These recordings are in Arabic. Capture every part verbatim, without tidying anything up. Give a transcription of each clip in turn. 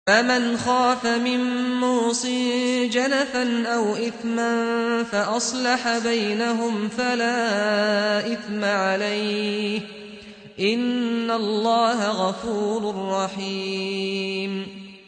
فمن خاف من موص جنفا أو إثما فأصلح بينهم فلا إثم عليه إن الله غفور رحيم.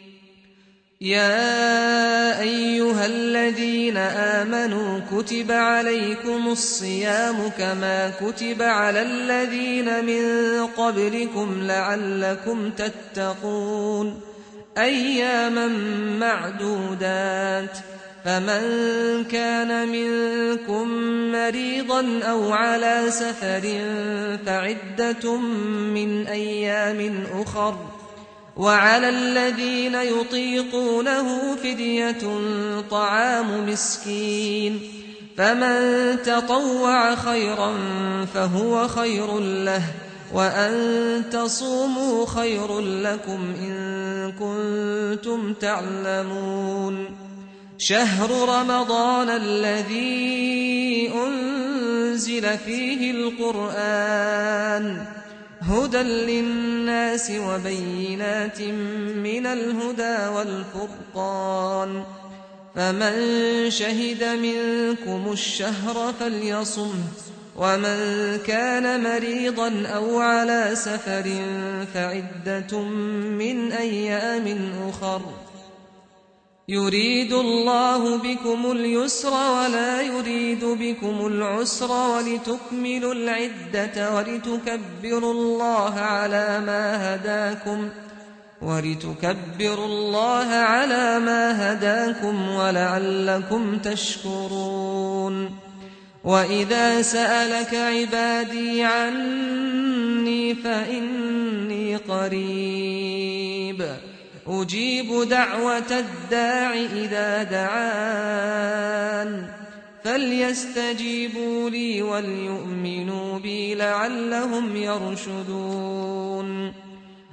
يا أيها الذين آمنوا كتب عليكم الصيام كما كتب على الذين من قبلكم لعلكم تتقون أياما معدودات. فمن كان منكم مريضا أو على سفر فعدة من أيام أخر، وعلى الذين يطيقونه فدية طعام مسكين، فمن تطوع خيرا فهو خير له، وأن تصوموا خير لكم إن كنتم تعلمون. شهر رمضان الذي أنزل فيه القرآن هدى للناس وبينات من الهدى والفرقان، فمن شهد منكم الشهر فليصمه، ومن كان مريضا أو على سفر فعدة من أيام أخر. يريد الله بكم اليسر ولا يريد بكم العسر ولتكملوا العدة ولتكبروا الله على ما هداكم ولتكبروا الله على ما هداكم ولعلكم تشكرون. وإذا سألك عبادي عني فإني قريب أجيب دعوة الداع إذا دعان فليستجيبوا لي وليؤمنوا بي لعلهم يرشدون.